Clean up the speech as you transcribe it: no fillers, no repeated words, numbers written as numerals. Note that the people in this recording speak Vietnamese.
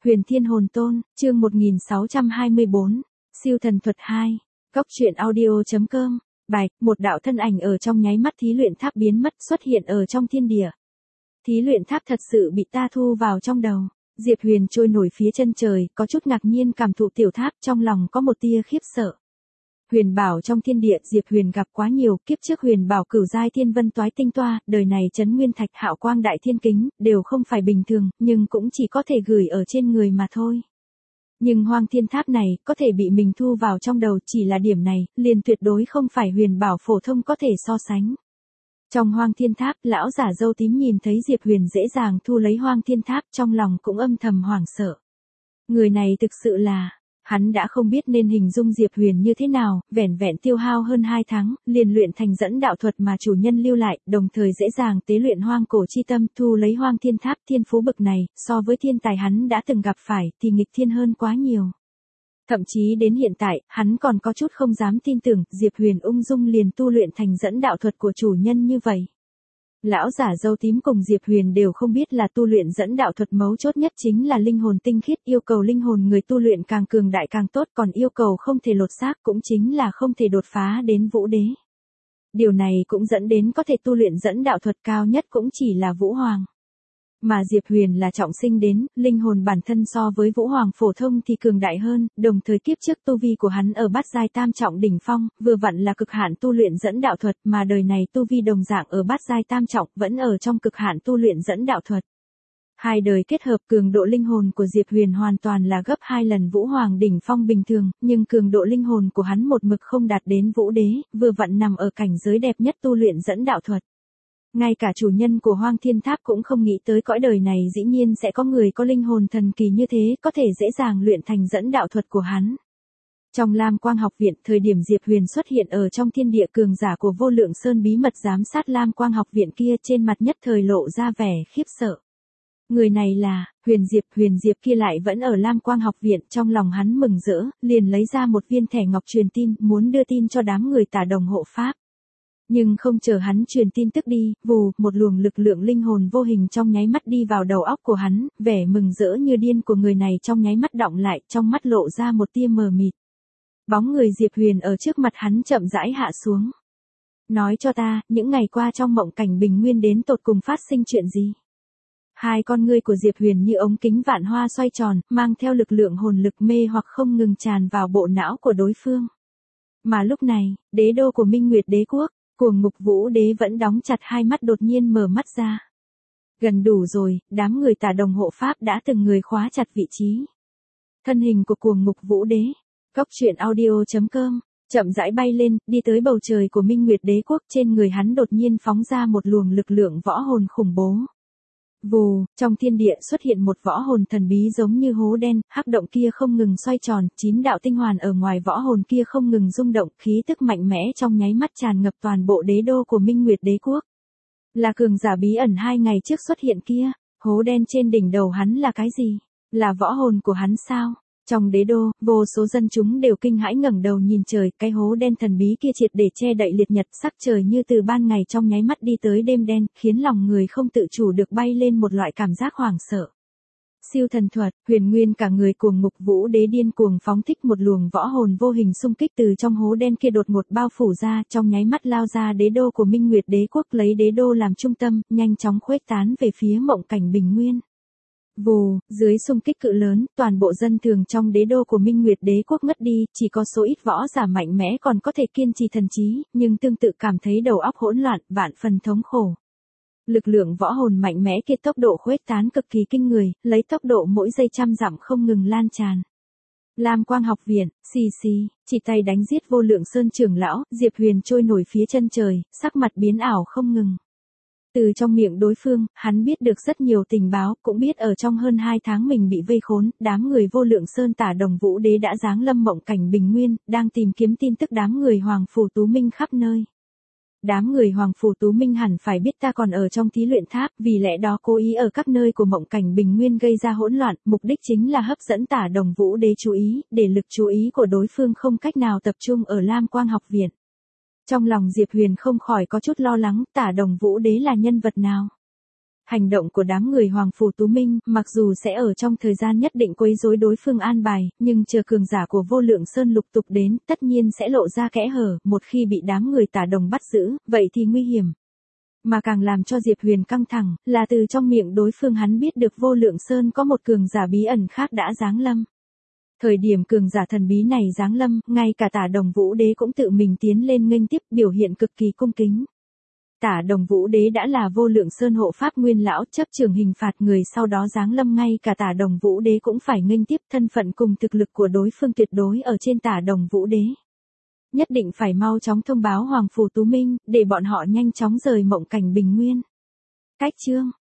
Huyền Thiên Hồn Tôn, chương 1624, Siêu Thần Thuật 2, Góc truyện audio.com, bài, một đạo thân ảnh ở trong nháy mắt thí luyện tháp biến mất xuất hiện ở trong thiên địa. Thí luyện tháp thật sự bị ta thu vào trong đầu. Diệp Huyền trôi nổi phía chân trời, có chút ngạc nhiên cảm thụ tiểu tháp, trong lòng có một tia khiếp sợ. Huyền bảo trong thiên địa, Diệp Huyền gặp quá nhiều, kiếp trước huyền bảo cửu giai thiên vân toái tinh toa, đời này trấn nguyên thạch hạo quang đại thiên kính, đều không phải bình thường, nhưng cũng chỉ có thể gửi ở trên người mà thôi. Nhưng hoang thiên tháp này, có thể bị mình thu vào trong đầu, chỉ là điểm này, liền tuyệt đối không phải huyền bảo phổ thông có thể so sánh. Trong hoang thiên tháp, lão giả râu tím nhìn thấy Diệp Huyền dễ dàng thu lấy hoang thiên tháp, trong lòng cũng âm thầm hoảng sợ. Người này thực sự là, hắn đã không biết nên hình dung Diệp Huyền như thế nào, vẻn vẹn tiêu hao hơn 2 tháng, liền luyện thành dẫn đạo thuật mà chủ nhân lưu lại, đồng thời dễ dàng tế luyện hoang cổ chi tâm, thu lấy hoang thiên tháp. Thiên phú bực này, so với thiên tài hắn đã từng gặp phải, thì nghịch thiên hơn quá nhiều. Thậm chí đến hiện tại, hắn còn có chút không dám tin tưởng, Diệp Huyền ung dung liền tu luyện thành dẫn đạo thuật của chủ nhân như vậy. Lão giả râu tím cùng Diệp Huyền đều không biết là tu luyện dẫn đạo thuật mấu chốt nhất chính là linh hồn tinh khiết, yêu cầu linh hồn người tu luyện càng cường đại càng tốt, còn yêu cầu không thể lột xác cũng chính là không thể đột phá đến vũ đế. Điều này cũng dẫn đến có thể tu luyện dẫn đạo thuật cao nhất cũng chỉ là Vũ Hoàng. Mà Diệp Huyền là trọng sinh đến, linh hồn bản thân so với Vũ Hoàng phổ thông thì cường đại hơn, đồng thời kiếp trước tu vi của hắn ở bát giai tam trọng đỉnh phong, vừa vặn là cực hạn tu luyện dẫn đạo thuật, mà đời này tu vi đồng dạng ở bát giai tam trọng, vẫn ở trong cực hạn tu luyện dẫn đạo thuật. Hai đời kết hợp, cường độ linh hồn của Diệp Huyền hoàn toàn là gấp 2 lần Vũ Hoàng đỉnh phong bình thường, nhưng cường độ linh hồn của hắn một mực không đạt đến vũ đế, vừa vặn nằm ở cảnh giới đẹp nhất tu luyện dẫn đạo thuật. Ngay cả chủ nhân của hoang thiên tháp cũng không nghĩ tới cõi đời này dĩ nhiên sẽ có người có linh hồn thần kỳ như thế, có thể dễ dàng luyện thành dẫn đạo thuật của hắn. Trong Lam Quang học viện, thời điểm Diệp Huyền xuất hiện ở trong thiên địa, cường giả của Vô Lượng Sơn bí mật giám sát Lam Quang học viện kia trên mặt nhất thời lộ ra vẻ khiếp sợ. Người này là, Huyền Diệp kia lại vẫn ở Lam Quang học viện, trong lòng hắn mừng rỡ, liền lấy ra một viên thẻ ngọc truyền tin, muốn đưa tin cho đám người Tả Đồng hộ pháp. Nhưng không chờ hắn truyền tin tức đi, vù, một luồng lực lượng linh hồn vô hình trong nháy mắt đi vào đầu óc của hắn, vẻ mừng rỡ như điên của người này trong nháy mắt đọng lại, trong mắt lộ ra một tia mờ mịt. Bóng người Diệp Huyền ở trước mặt hắn chậm rãi hạ xuống. Nói cho ta, những ngày qua trong mộng cảnh bình nguyên đến tột cùng phát sinh chuyện gì? Hai con ngươi của Diệp Huyền như ống kính vạn hoa xoay tròn, mang theo lực lượng hồn lực mê hoặc không ngừng tràn vào bộ não của đối phương. Mà lúc này, đế đô của Minh Nguyệt Đế Quốc, Cuồng Ngục Vũ Đế vẫn đóng chặt hai mắt đột nhiên mở mắt ra. Gần đủ rồi, đám người Tả Đồng hộ pháp đã từng người khóa chặt vị trí. Thân hình của Cuồng Ngục Vũ Đế, Góc truyện audio.com, chậm rãi bay lên, đi tới bầu trời của Minh Nguyệt Đế Quốc, trên người hắn đột nhiên phóng ra một luồng lực lượng võ hồn khủng bố. Vù, trong thiên địa xuất hiện một võ hồn thần bí giống như hố đen, hắc động kia không ngừng xoay tròn, 9 đạo tinh hoàn ở ngoài võ hồn kia không ngừng rung động, khí tức mạnh mẽ trong nháy mắt tràn ngập toàn bộ đế đô của Minh Nguyệt Đế Quốc. Là cường giả bí ẩn 2 ngày trước xuất hiện kia, hố đen trên đỉnh đầu hắn là cái gì? Là võ hồn của hắn sao? Trong đế đô, vô số dân chúng đều kinh hãi ngẩng đầu nhìn trời, cái hố đen thần bí kia triệt để che đậy liệt nhật, sắc trời như từ ban ngày trong nháy mắt đi tới đêm đen, khiến lòng người không tự chủ được bay lên một loại cảm giác hoảng sợ. Siêu thần thuật, Huyền Nguyên cả người Cuồng Ngục Vũ Đế điên cuồng phóng thích một luồng võ hồn vô hình xung kích từ trong hố đen kia đột ngột bao phủ ra, trong nháy mắt lao ra đế đô của Minh Nguyệt Đế Quốc, lấy đế đô làm trung tâm, nhanh chóng khuếch tán về phía mộng cảnh bình nguyên. Vù, dưới xung kích cự lớn, toàn bộ dân thường trong đế đô của Minh Nguyệt Đế Quốc ngất đi, chỉ có số ít võ giả mạnh mẽ còn có thể kiên trì thần trí, nhưng tương tự cảm thấy đầu óc hỗn loạn, vạn phần thống khổ. Lực lượng võ hồn mạnh mẽ kia tốc độ khuếch tán cực kỳ kinh người, lấy tốc độ mỗi giây trăm dặm không ngừng lan tràn. Lam Quang học viện, chỉ tay đánh giết Vô Lượng Sơn trưởng lão, Diệp Huyền trôi nổi phía chân trời, sắc mặt biến ảo không ngừng. Từ trong miệng đối phương, hắn biết được rất nhiều tình báo, cũng biết ở trong hơn 2 tháng mình bị vây khốn, đám người Vô Lượng Sơn Tả Đồng Vũ Đế đã giáng lâm mộng cảnh bình nguyên, đang tìm kiếm tin tức đám người Hoàng Phủ Tú Minh khắp nơi. Đám người Hoàng Phủ Tú Minh hẳn phải biết ta còn ở trong thí luyện tháp, vì lẽ đó cố ý ở các nơi của mộng cảnh bình nguyên gây ra hỗn loạn, mục đích chính là hấp dẫn Tả Đồng Vũ Đế chú ý, để lực chú ý của đối phương không cách nào tập trung ở Lam Quang học viện. Trong lòng Diệp Huyền không khỏi có chút lo lắng, Tả Đồng Vũ Đế là nhân vật nào? Hành động của đám người Hoàng Phủ Tú Minh, mặc dù sẽ ở trong thời gian nhất định quấy rối đối phương an bài, nhưng chờ cường giả của Vô Lượng Sơn lục tục đến, tất nhiên sẽ lộ ra kẽ hở, một khi bị đám người Tả Đồng bắt giữ, vậy thì nguy hiểm. Mà càng làm cho Diệp Huyền căng thẳng, là từ trong miệng đối phương hắn biết được Vô Lượng Sơn có một cường giả bí ẩn khác đã giáng lâm. Thời điểm cường giả thần bí này giáng lâm, ngay cả Tả Đồng Vũ Đế cũng tự mình tiến lên nghênh tiếp, biểu hiện cực kỳ cung kính. Tả Đồng Vũ Đế đã là Vô Lượng Sơn hộ pháp nguyên lão, chấp trường hình phạt người sau đó giáng lâm, ngay cả Tả Đồng Vũ Đế cũng phải nghênh tiếp, thân phận cùng thực lực của đối phương tuyệt đối ở trên Tả Đồng Vũ Đế. Nhất định phải mau chóng thông báo Hoàng Phủ Tú Minh, để bọn họ nhanh chóng rời Mộng Cảnh Bình Nguyên. Cách chương